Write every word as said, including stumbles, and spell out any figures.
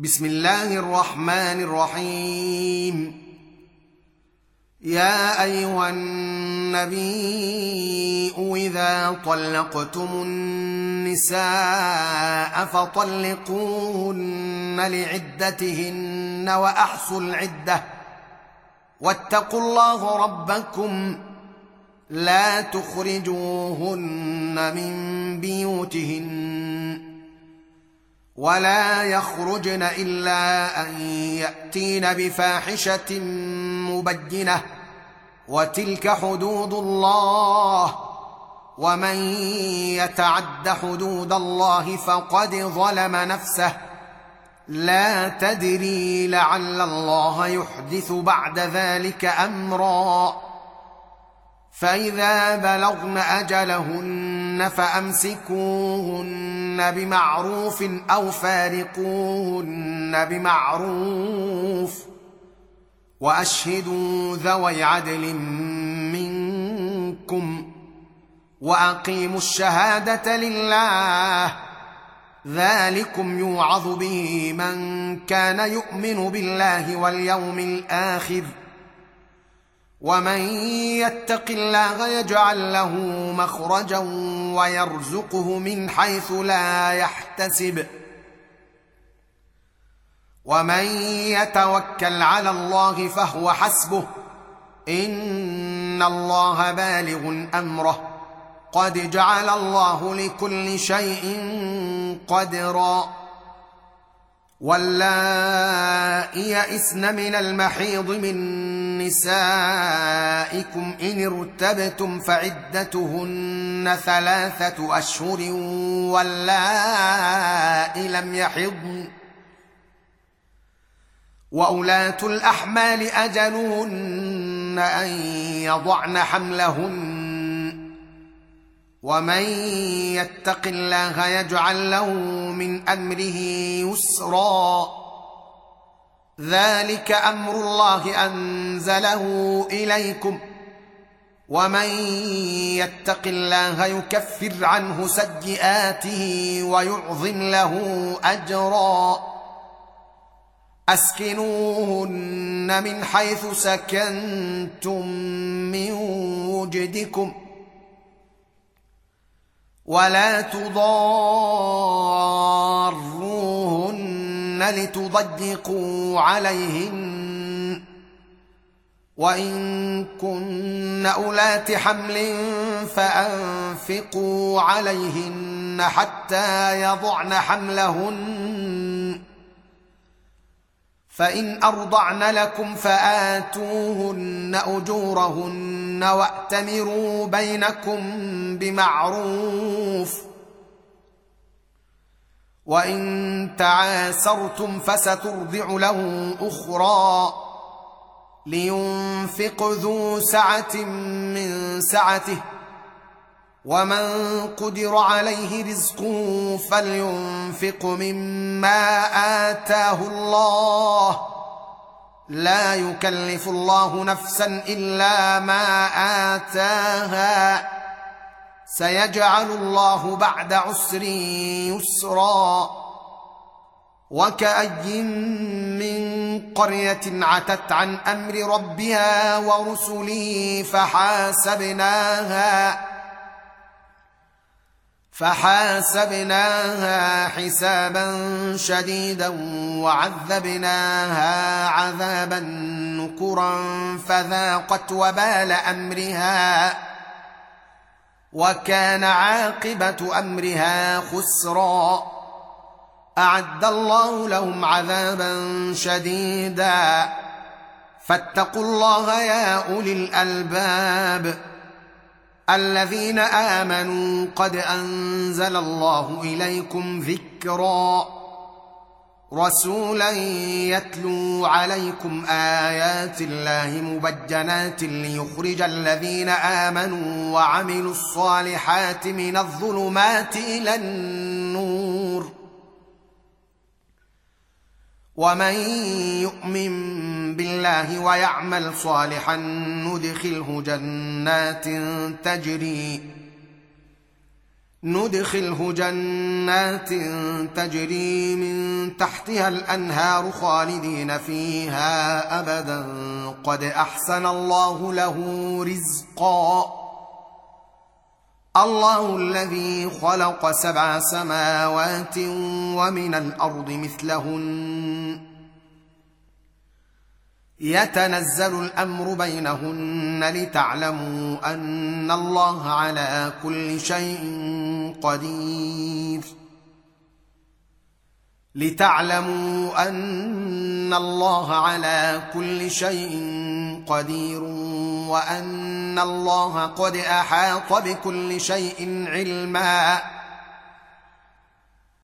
بسم الله الرحمن الرحيم. يا أيها النبي إذا طلقتم النساء فطلقوهن لعدتهن وأحصوا العدة واتقوا الله ربكم لا تخرجوهن من بيوتهن ولا يخرجن إلا أن يأتين بفاحشة مبينة وتلك حدود الله ومن يتعد حدود الله فقد ظلم نفسه لا تدري لعل الله يحدث بعد ذلك أمرا. فإذا بلغن أجلهن فأمسكوهن بمعروف أو فارقوهن بمعروف وأشهدوا ذوي عدل منكم وأقيموا الشهادة لله ذلكم يوعظ به من كان يؤمن بالله واليوم الآخر ومن يتق الله يجعل له مخرجا ويرزقه من حيث لا يحتسب ومن يتوكل على الله فهو حسبه إن الله بالغ أمره قد جعل الله لكل شيء قدرا. واللائي يئسن من المحيض من نسائكم إن ارتبتم فعدتهن ثلاثة أشهر واللائي لم يحضن وأولاة الأحمال أجلهن أن يضعن حملهن ومن يتق الله يجعل له من أمره يسرا ذلك أمر الله أنزله إليكم ومن يتق الله يكفر عنه سيئاته ويعظم له أجرا. أسكنوهن من حيث سكنتم من وجدكم ولا تضاروهن لتضيقوا عليهن وإن كن أولات حمل فأنفقوا عليهن حتى يضعن حملهن فإن أرضعن لكم فآتوهن أجورهن وأتمروا بينكم بمعروف وإن تعاسرتم فسترضع له أخرى لينفق ذو سعة من سعته ومن قدر عليه رزقه فلينفق مما آتاه الله لا يكلف الله نفسا إلا ما آتاها سيجعل الله بعد عسر يسرا. وكأي من قرية عتت عن أمر ربها ورسله فحاسبناها فحاسبناها حسابا شديدا وعذبناها عذابا نكرا فذاقت وبال أمرها وكان عاقبة أمرها خسرا. أعد الله لهم عذابا شديدا فاتقوا الله يا أولي الألباب الذين آمنوا قد أنزل الله إليكم ذكرا رسولا يتلو عليكم آيات الله مبينات ليخرج الذين آمنوا وعملوا الصالحات من الظلمات إلى النور ومن يؤمن بالله ويعمل صالحا ندخله جنات تجري ندخله جنات تجري من تحتها الأنهار خالدين فيها أبدا قد أحسن الله له رزقا. الله الذي خلق سبع سماوات ومن الأرض مثلهن يتنزل الأمر بينهن لتعلموا أن الله على كل شيء قدير لتعلموا أن الله على كل شيء قدير وأن الله قد أحاط بكل شيء علما